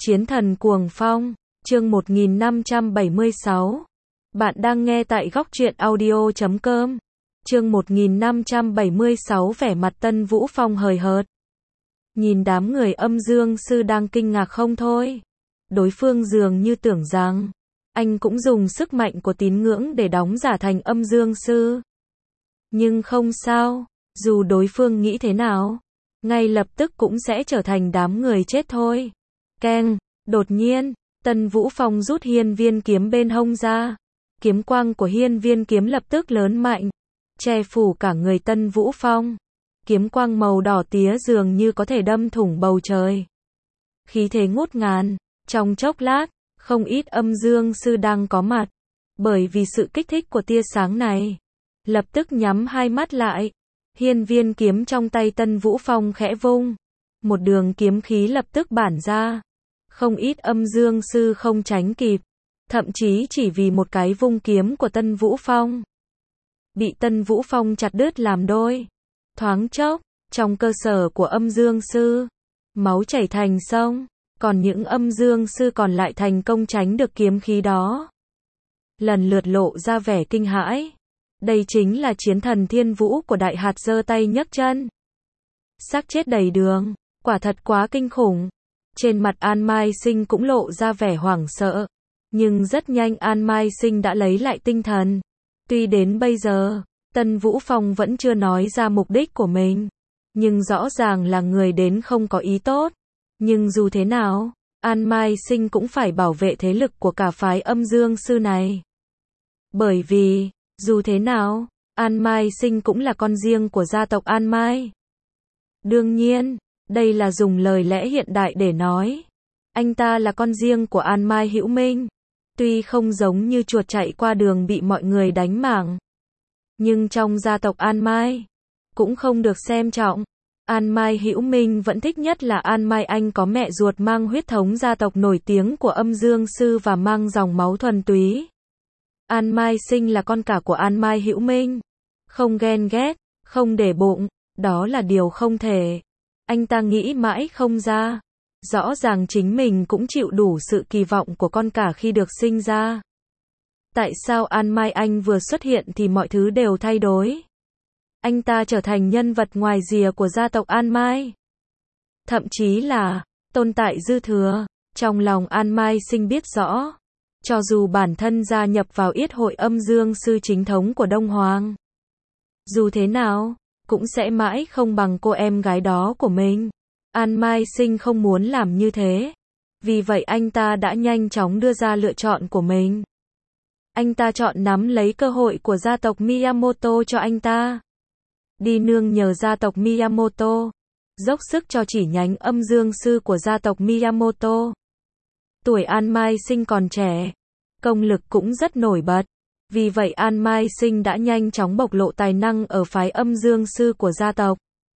Chiến thần cuồng phong, chương 1576. Bạn đang nghe tại góc truyện audio.com. Chương 1576 vẻ mặt Tân Vũ Phong hời hợt. Nhìn đám người Âm Dương Sư đang kinh ngạc không thôi. Đối phương dường như tưởng rằng, anh cũng dùng sức mạnh của tín ngưỡng để đóng giả thành Âm Dương Sư. Nhưng không sao, dù đối phương nghĩ thế nào, ngay lập tức cũng sẽ trở thành đám người chết thôi. Keng, đột nhiên, Tân Vũ Phong rút hiên viên kiếm bên hông ra. Kiếm quang của hiên viên kiếm lập tức lớn mạnh, che phủ cả người Tân Vũ Phong. Kiếm quang màu đỏ tía dường như có thể đâm thủng bầu trời. Khí thế ngút ngàn, trong chốc lát, không ít Âm Dương Sư đang có mặt. Bởi vì sự kích thích của tia sáng này, lập tức nhắm hai mắt lại. Hiên viên kiếm trong tay Tân Vũ Phong khẽ vung. Một đường kiếm khí lập tức bản ra. Không ít Âm Dương Sư không tránh kịp. Thậm chí chỉ vì một cái vung kiếm của Tân Vũ Phong, bị Tân Vũ Phong chặt đứt làm đôi. Thoáng chốc, trong cơ sở của Âm Dương Sư, máu chảy thành sông. Còn những Âm Dương Sư còn lại thành công tránh được kiếm khí đó, lần lượt lộ ra vẻ kinh hãi. Đây chính là chiến thần thiên vũ của Đại Hạt giơ tay nhấc chân. Xác chết đầy đường, quả thật quá kinh khủng. Trên mặt An Mai Sinh cũng lộ ra vẻ hoảng sợ. Nhưng rất nhanh An Mai Sinh đã lấy lại tinh thần. Tuy đến bây giờ, Tân Vũ Phong vẫn chưa nói ra mục đích của mình. Nhưng rõ ràng là người đến không có ý tốt. Nhưng dù thế nào, An Mai Sinh cũng phải bảo vệ thế lực của cả phái Âm Dương Sư này. Bởi vì, dù thế nào, An Mai Sinh cũng là con riêng của gia tộc An Mai. Đương nhiên, đây là dùng lời lẽ hiện đại để nói. Anh ta là con riêng của An Mai Hữu Minh. Tuy không giống như chuột chạy qua đường bị mọi người đánh mảng, nhưng trong gia tộc An Mai, cũng không được xem trọng. An Mai Hữu Minh vẫn thích nhất là An Mai Anh có mẹ ruột mang huyết thống gia tộc nổi tiếng của Âm Dương Sư và mang dòng máu thuần túy. An Mai Sinh là con cả của An Mai Hữu Minh. Không ghen ghét, không để bụng, đó là điều không thể. Anh ta nghĩ mãi không ra. Rõ ràng chính mình cũng chịu đủ sự kỳ vọng của con cả khi được sinh ra. Tại sao An Mai Anh vừa xuất hiện thì mọi thứ đều thay đổi? Anh ta trở thành nhân vật ngoài rìa của gia tộc An Mai. Thậm chí là tồn tại dư thừa. Trong lòng An Mai Sinh biết rõ, cho dù bản thân gia nhập vào yết hội Âm Dương Sư chính thống của Đông Hoàng, dù thế nào, cũng sẽ mãi không bằng cô em gái đó của mình. An Mai Sinh không muốn làm như thế. Vì vậy anh ta đã nhanh chóng đưa ra lựa chọn của mình. Anh ta chọn nắm lấy cơ hội của gia tộc Miyamoto cho anh ta. Đi nương nhờ gia tộc Miyamoto. Dốc sức cho chỉ nhánh Âm Dương Sư của gia tộc Miyamoto. Tuổi An Mai Sinh còn trẻ, công lực cũng rất nổi bật. Vì vậy An Mai Sinh đã nhanh chóng bộc lộ tài năng ở phái Âm Dương Sư của gia tộc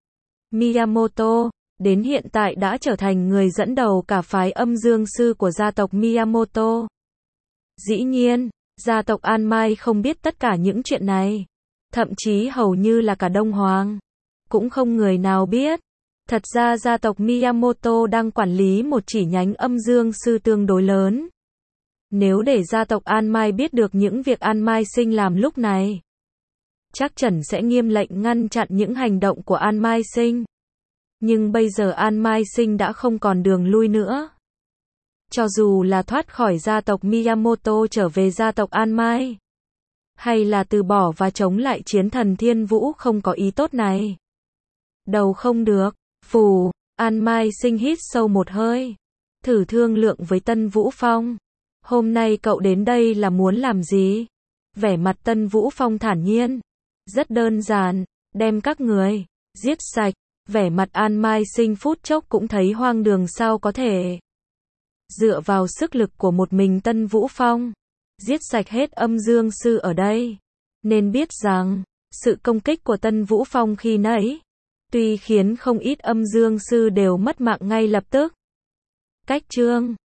Miyamoto. Đến hiện tại đã trở thành người dẫn đầu cả phái Âm Dương Sư của gia tộc Miyamoto. Dĩ nhiên, gia tộc An Mai không biết tất cả những chuyện này. Thậm chí hầu như là cả Đông Hoàng cũng không người nào biết. Thật ra gia tộc Miyamoto đang quản lý một chỉ nhánh Âm Dương Sư tương đối lớn. Nếu để gia tộc An Mai biết được những việc An Mai Sinh làm lúc này, chắc chắn sẽ nghiêm lệnh ngăn chặn những hành động của An Mai Sinh. Nhưng bây giờ An Mai Sinh đã không còn đường lui nữa. Cho dù là thoát khỏi gia tộc Miyamoto trở về gia tộc An Mai, hay là từ bỏ và chống lại chiến thần thiên vũ không có ý tốt này, đầu không được. Phù, An Mai Sinh hít sâu một hơi, thử thương lượng với Tân Vũ Phong. Hôm nay cậu đến đây là muốn làm gì? Vẻ mặt Tân Vũ Phong thản nhiên. Rất đơn giản, đem các người giết sạch. Vẻ mặt An Mai Sinh phút chốc cũng thấy hoang đường sao có thể. Dựa vào sức lực của một mình Tân Vũ Phong, giết sạch hết Âm Dương Sư ở đây. Nên biết rằng, sự công kích của Tân Vũ Phong khi nãy, tuy khiến không ít Âm Dương Sư đều mất mạng ngay lập tức. Cách chương